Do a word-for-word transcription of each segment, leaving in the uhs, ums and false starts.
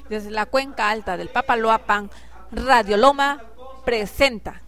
Desde la cuenca alta del Papaloapan, Radio Loma presenta.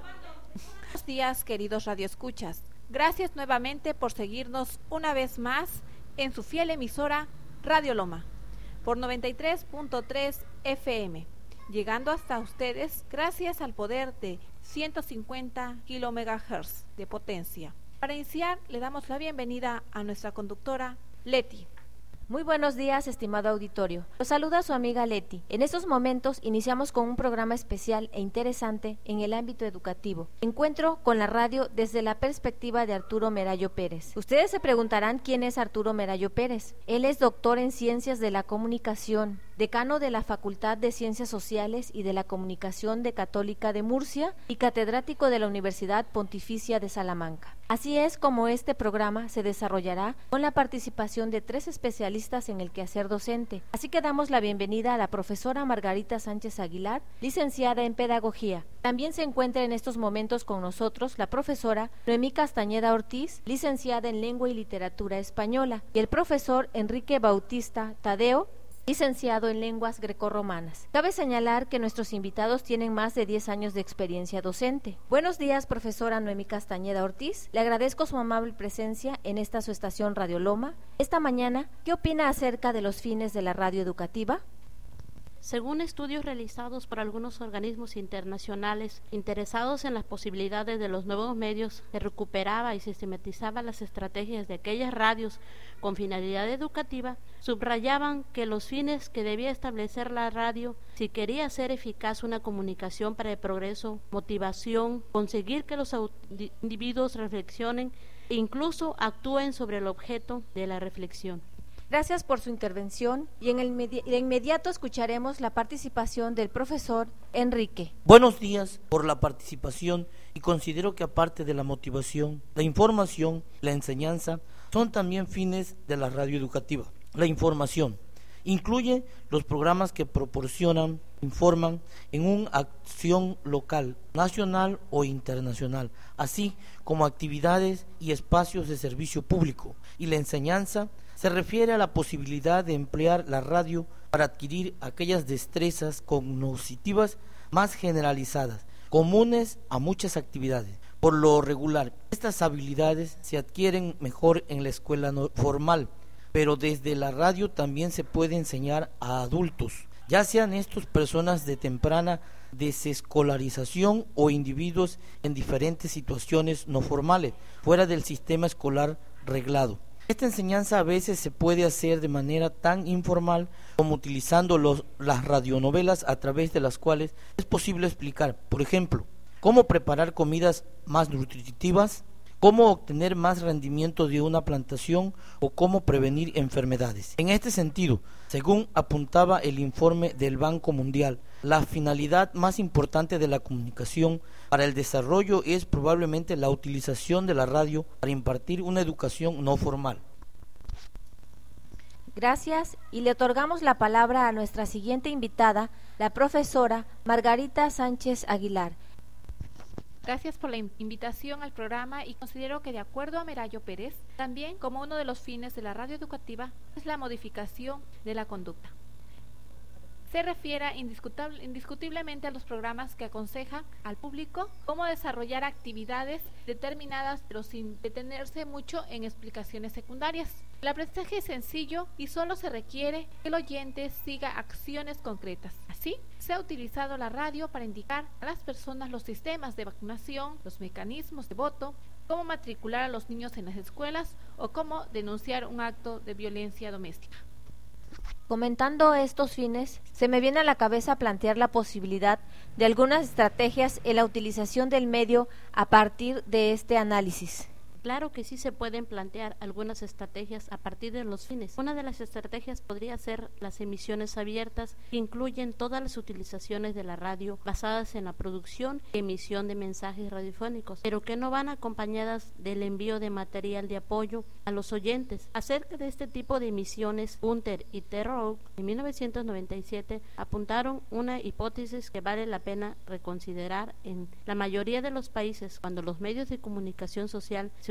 Buenos días, queridos radioescuchas. Gracias nuevamente por seguirnos una vez más en su fiel emisora Radio Loma por noventa y tres punto tres F M, llegando hasta ustedes gracias al poder de ciento cincuenta kilomegahertz de potencia. Para iniciar, le damos la bienvenida a nuestra conductora, Leti. Muy buenos días, estimado auditorio. Los saluda su amiga Leti. En estos momentos iniciamos con un programa especial e interesante en el ámbito educativo. Encuentro con la radio desde la perspectiva de Arturo Merayo Pérez. Ustedes se preguntarán quién es Arturo Merayo Pérez. Él es doctor en Ciencias de la Comunicación, decano de la Facultad de Ciencias Sociales y de la Comunicación de Católica de Murcia y catedrático de la Universidad Pontificia de Salamanca. Así es como este programa se desarrollará con la participación de tres especialistas en el quehacer docente. Así que damos la bienvenida a la profesora Margarita Sánchez Aguilar, licenciada en Pedagogía. También se encuentra en estos momentos con nosotros la profesora Noemí Castañeda Ortiz, licenciada en Lengua y Literatura Española, y el profesor Enrique Bautista Tadeo, licenciado en Lenguas Grecorromanas. Cabe señalar que nuestros invitados tienen más de diez años de experiencia docente. Buenos días, profesora Noemí Castañeda Ortiz. Le agradezco su amable presencia en esta su estación Radio Loma. Esta mañana, ¿qué opina acerca de los fines de la radio educativa? Según estudios realizados por algunos organismos internacionales interesados en las posibilidades de los nuevos medios, se recuperaba y sistematizaba las estrategias de aquellas radios con finalidad educativa, subrayaban que los fines que debía establecer la radio si quería hacer eficaz una comunicación para el progreso, motivación, conseguir que los individuos reflexionen e incluso actúen sobre el objeto de la reflexión. Gracias por su intervención y en el de inmediato escucharemos la participación del profesor Enrique. Buenos días por la participación y considero que aparte de la motivación, la información, la enseñanza son también fines de la radio educativa. La información incluye los programas que proporcionan, informan en una acción local, nacional o internacional, así como actividades y espacios de servicio público, y la enseñanza se refiere a la posibilidad de emplear la radio para adquirir aquellas destrezas cognitivas más generalizadas, comunes a muchas actividades. Por lo regular, estas habilidades se adquieren mejor en la escuela no formal, pero desde la radio también se puede enseñar a adultos, ya sean estos personas de temprana desescolarización o individuos en diferentes situaciones no formales, fuera del sistema escolar reglado. Esta enseñanza a veces se puede hacer de manera tan informal como utilizando los, las radionovelas a través de las cuales es posible explicar, por ejemplo, cómo preparar comidas más nutritivas, cómo obtener más rendimiento de una plantación o cómo prevenir enfermedades. En este sentido, según apuntaba el informe del Banco Mundial, la finalidad más importante de la comunicación para el desarrollo es probablemente la utilización de la radio para impartir una educación no formal. Gracias, y le otorgamos la palabra a nuestra siguiente invitada, la profesora Margarita Sánchez Aguilar. Gracias por la invitación al programa y considero que de acuerdo a Merayo Pérez, también como uno de los fines de la radio educativa es la modificación de la conducta. Se refiere indiscutiblemente a los programas que aconsejan al público cómo desarrollar actividades determinadas, pero sin detenerse mucho en explicaciones secundarias. El aprendizaje es sencillo y solo se requiere que el oyente siga acciones concretas. Así, se ha utilizado la radio para indicar a las personas los sistemas de vacunación, los mecanismos de voto, cómo matricular a los niños en las escuelas o cómo denunciar un acto de violencia doméstica. Comentando estos fines, se me viene a la cabeza plantear la posibilidad de algunas estrategias en la utilización del medio a partir de este análisis. Claro que sí se pueden plantear algunas estrategias a partir de los fines. Una de las estrategias podría ser las emisiones abiertas, que incluyen todas las utilizaciones de la radio basadas en la producción y emisión de mensajes radiofónicos, pero que no van acompañadas del envío de material de apoyo a los oyentes. Acerca de este tipo de emisiones, Hunter y Terrell en mil novecientos noventa y siete apuntaron una hipótesis que vale la pena reconsiderar. En la mayoría de los países, cuando los medios de comunicación social se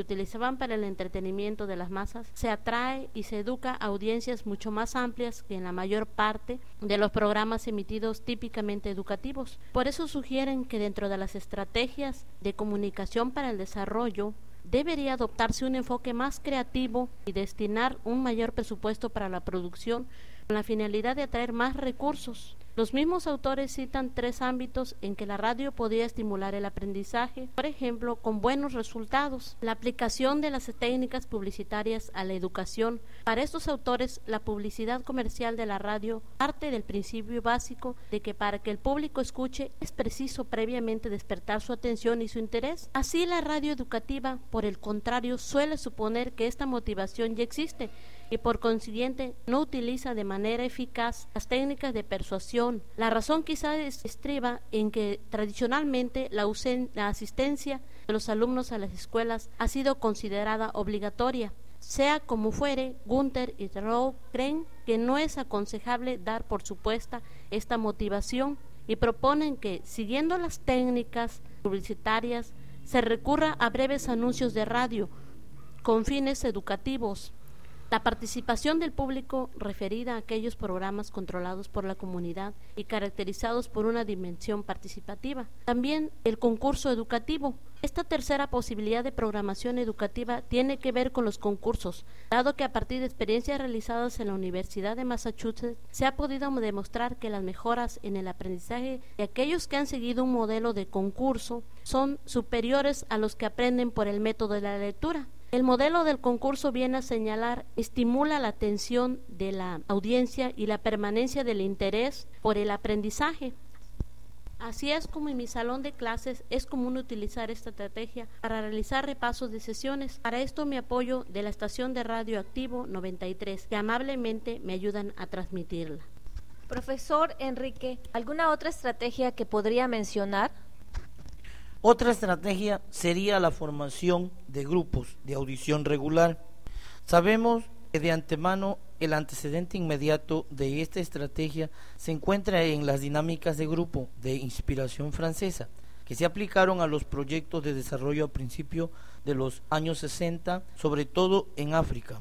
utilizaban para el entretenimiento de las masas, se atrae y se educa a audiencias mucho más amplias que en la mayor parte de los programas emitidos típicamente educativos. Por eso sugieren que dentro de las estrategias de comunicación para el desarrollo debería adoptarse un enfoque más creativo y destinar un mayor presupuesto para la producción con la finalidad de atraer más recursos. Los mismos autores citan tres ámbitos en que la radio podía estimular el aprendizaje, por ejemplo, con buenos resultados. La aplicación de las técnicas publicitarias a la educación. Para estos autores, la publicidad comercial de la radio parte del principio básico de que para que el público escuche es preciso previamente despertar su atención y su interés. Así, la radio educativa, por el contrario, suele suponer que esta motivación ya existe y por consiguiente no utiliza de manera eficaz las técnicas de persuasión. La razón quizás estriba en que tradicionalmente la, la asistencia de los alumnos a las escuelas ha sido considerada obligatoria. Sea como fuere, Gunther y Rowe creen que no es aconsejable dar por supuesta esta motivación y proponen que, siguiendo las técnicas publicitarias, se recurra a breves anuncios de radio con fines educativos. La participación del público referida a aquellos programas controlados por la comunidad y caracterizados por una dimensión participativa. También el concurso educativo. Esta tercera posibilidad de programación educativa tiene que ver con los concursos, dado que a partir de experiencias realizadas en la Universidad de Massachusetts se ha podido demostrar que las mejoras en el aprendizaje de aquellos que han seguido un modelo de concurso son superiores a los que aprenden por el método de la lectura. El modelo del concurso viene a señalar, estimula la atención de la audiencia y la permanencia del interés por el aprendizaje. Así es como en mi salón de clases es común utilizar esta estrategia para realizar repasos de sesiones. Para esto me apoyo de la estación de radio Activo noventa y tres, que amablemente me ayudan a transmitirla. Profesor Enrique, ¿alguna otra estrategia que podría mencionar? Otra estrategia sería la formación de grupos de audición regular. Sabemos que de antemano el antecedente inmediato de esta estrategia se encuentra en las dinámicas de grupo de inspiración francesa, que se aplicaron a los proyectos de desarrollo a principios de los años sesenta, sobre todo en África.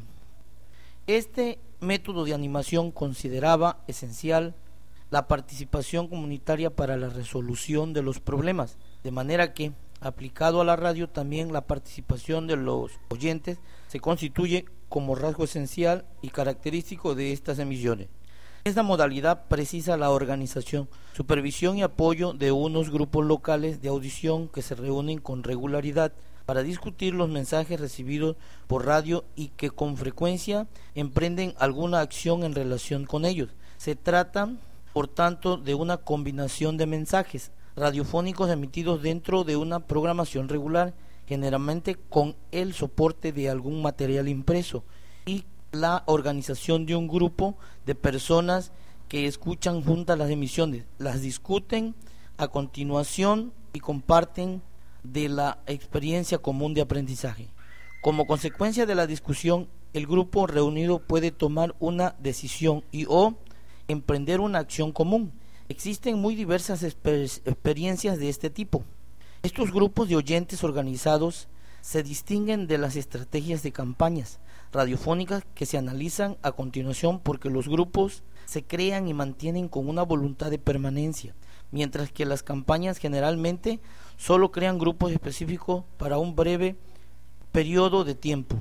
Este método de animación consideraba esencial la participación comunitaria para la resolución de los problemas, de manera que, aplicado a la radio, también la participación de los oyentes se constituye como rasgo esencial y característico de estas emisiones. Esta modalidad precisa la organización, supervisión y apoyo de unos grupos locales de audición que se reúnen con regularidad para discutir los mensajes recibidos por radio y que con frecuencia emprenden alguna acción en relación con ellos. Se trata, por tanto, de una combinación de mensajes radiofónicos emitidos dentro de una programación regular, generalmente con el soporte de algún material impreso, y la organización de un grupo de personas que escuchan juntas las emisiones, las discuten a continuación y comparten de la experiencia común de aprendizaje. Como consecuencia de la discusión, el grupo reunido puede tomar una decisión y o emprender una acción común. Existen muy diversas exper- experiencias de este tipo. Estos grupos de oyentes organizados se distinguen de las estrategias de campañas radiofónicas que se analizan a continuación porque los grupos se crean y mantienen con una voluntad de permanencia, mientras que las campañas generalmente solo crean grupos específicos para un breve periodo de tiempo.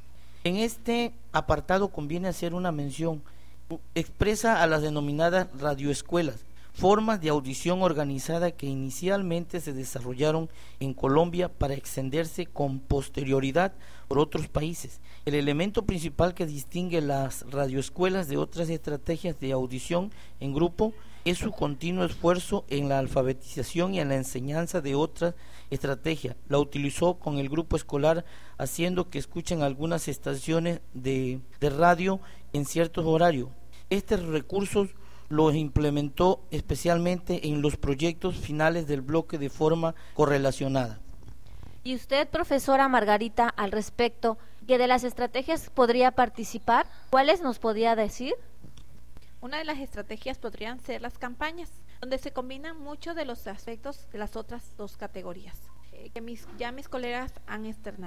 En este apartado conviene hacer una mención expresa a las denominadas radioescuelas, formas de audición organizada que inicialmente se desarrollaron en Colombia para extenderse con posterioridad por otros países. El elemento principal que distingue las radioescuelas de otras estrategias de audición en grupo es su continuo esfuerzo en la alfabetización y en la enseñanza de otras estrategias. La utilizó con el grupo escolar, haciendo que escuchen algunas estaciones de, de radio en ciertos horarios. Estos recursos los implementó especialmente en los proyectos finales del bloque de forma correlacionada. ¿Y usted, profesora Margarita, al respecto, que de las estrategias podría participar? ¿Cuáles nos podría decir? Una de las estrategias podrían ser las campañas, donde se combinan muchos de los aspectos de las otras dos categorías, eh, que mis, ya mis colegas han externado.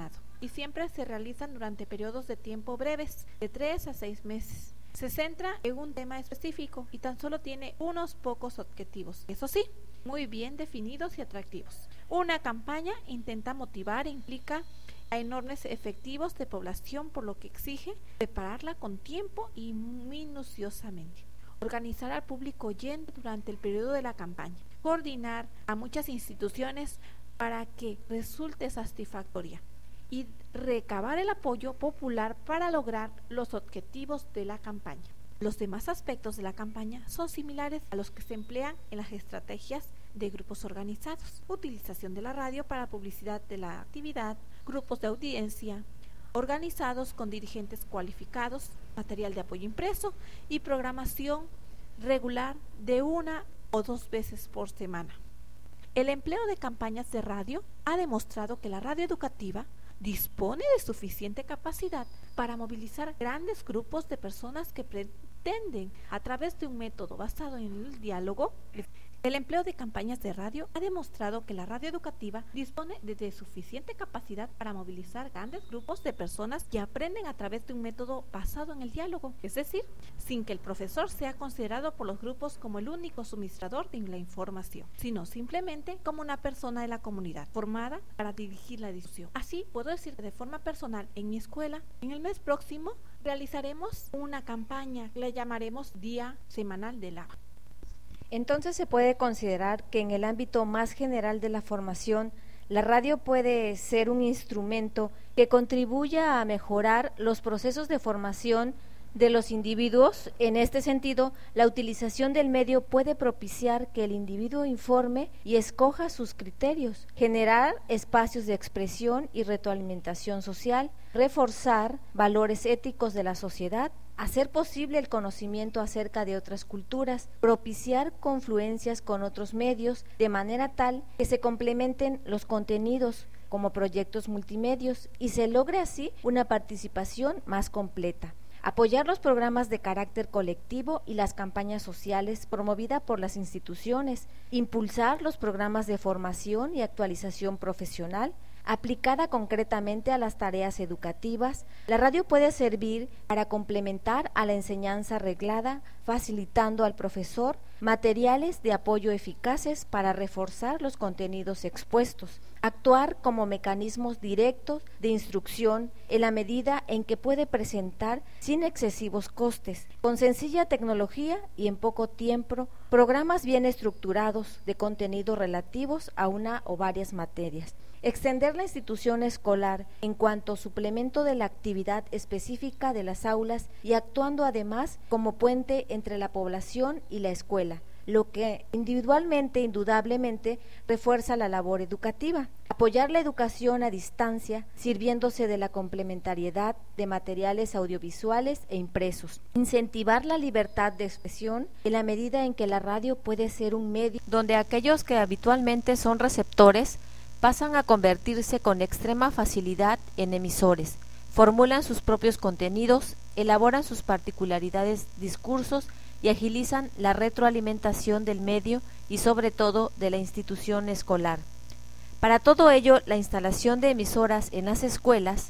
y siempre se realizan durante periodos de tiempo breves, de tres a seis meses. Se centra en un tema específico y tan solo tiene unos pocos objetivos, eso sí, muy bien definidos y atractivos. Una campaña intenta motivar e implica a enormes efectivos de población, por lo que exige prepararla con tiempo y minuciosamente. Organizar al público oyente durante el periodo de la campaña. Coordinar a muchas instituciones para que resulte satisfactoria. Y recabar el apoyo popular para lograr los objetivos de la campaña. Los demás aspectos de la campaña son similares a los que se emplean en las estrategias de grupos organizados. Utilización de la radio para publicidad de la actividad, grupos de audiencia organizados con dirigentes cualificados, material de apoyo impreso y programación regular de una o dos veces por semana. El empleo de campañas de radio ha demostrado que la radio educativa dispone de suficiente capacidad para movilizar grandes grupos de personas que pretenden, a través de un método basado en el diálogo. El empleo de campañas de radio ha demostrado que la radio educativa dispone de, de suficiente capacidad para movilizar grandes grupos de personas que aprenden a través de un método basado en el diálogo, es decir, sin que el profesor sea considerado por los grupos como el único suministrador de la información, sino simplemente como una persona de la comunidad formada para dirigir la discusión. Así, puedo decir que de forma personal, en mi escuela, en el mes próximo, realizaremos una campaña que le llamaremos Día Semanal del Agua. Entonces se puede considerar que en el ámbito más general de la formación, la radio puede ser un instrumento que contribuya a mejorar los procesos de formación de los individuos. En este sentido, la utilización del medio puede propiciar que el individuo informe y escoja sus criterios, generar espacios de expresión y retroalimentación social, reforzar valores éticos de la sociedad, hacer posible el conocimiento acerca de otras culturas, propiciar confluencias con otros medios de manera tal que se complementen los contenidos como proyectos multimedios y se logre así una participación más completa. Apoyar los programas de carácter colectivo y las campañas sociales promovidas por las instituciones, impulsar los programas de formación y actualización profesional, aplicada concretamente a las tareas educativas. La radio puede servir para complementar a la enseñanza reglada, facilitando al profesor materiales de apoyo eficaces para reforzar los contenidos expuestos, actuar como mecanismos directos de instrucción en la medida en que puede presentar sin excesivos costes, con sencilla tecnología y en poco tiempo, programas bien estructurados de contenidos relativos a una o varias materias. Extender la institución escolar en cuanto suplemento de la actividad específica de las aulas y actuando además como puente entre la población y la escuela, lo que individualmente, indudablemente, refuerza la labor educativa. Apoyar la educación a distancia, sirviéndose de la complementariedad de materiales audiovisuales e impresos. Incentivar la libertad de expresión en la medida en que la radio puede ser un medio donde aquellos que habitualmente son receptores pasan a convertirse con extrema facilidad en emisores, formulan sus propios contenidos, elaboran sus particularidades, discursos y agilizan la retroalimentación del medio y sobre todo de la institución escolar. Para todo ello, la instalación de emisoras en las escuelas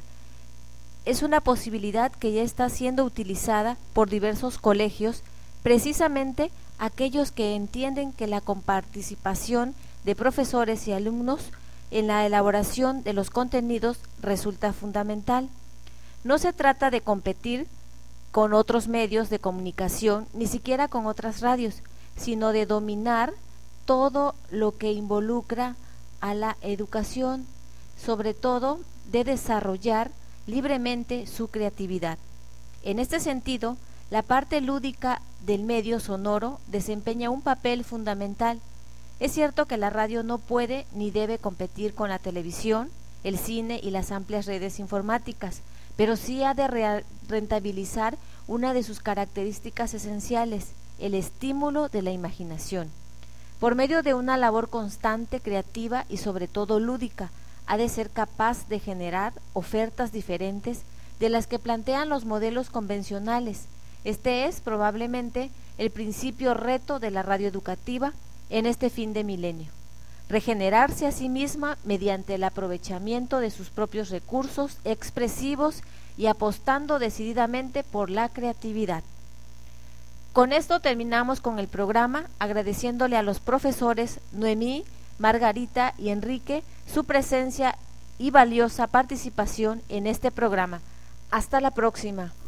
es una posibilidad que ya está siendo utilizada por diversos colegios, precisamente aquellos que entienden que la comparticipación de profesores y alumnos en la elaboración de los contenidos resulta fundamental. No se trata de competir con otros medios de comunicación, ni siquiera con otras radios, sino de dominar todo lo que involucra a la educación, sobre todo de desarrollar libremente su creatividad. En este sentido, la parte lúdica del medio sonoro desempeña un papel fundamental. Es cierto que la radio no puede ni debe competir con la televisión, el cine y las amplias redes informáticas, pero sí ha de rentabilizar una de sus características esenciales, el estímulo de la imaginación. Por medio de una labor constante, creativa y sobre todo lúdica, ha de ser capaz de generar ofertas diferentes de las que plantean los modelos convencionales. Este es probablemente el principio reto de la radio educativa en este fin de milenio. regenerarse a sí misma mediante el aprovechamiento de sus propios recursos expresivos y apostando decididamente por la creatividad. Con esto terminamos con el programa, agradeciéndole a los profesores Noemí, Margarita y Enrique su presencia y valiosa participación en este programa. Hasta la próxima.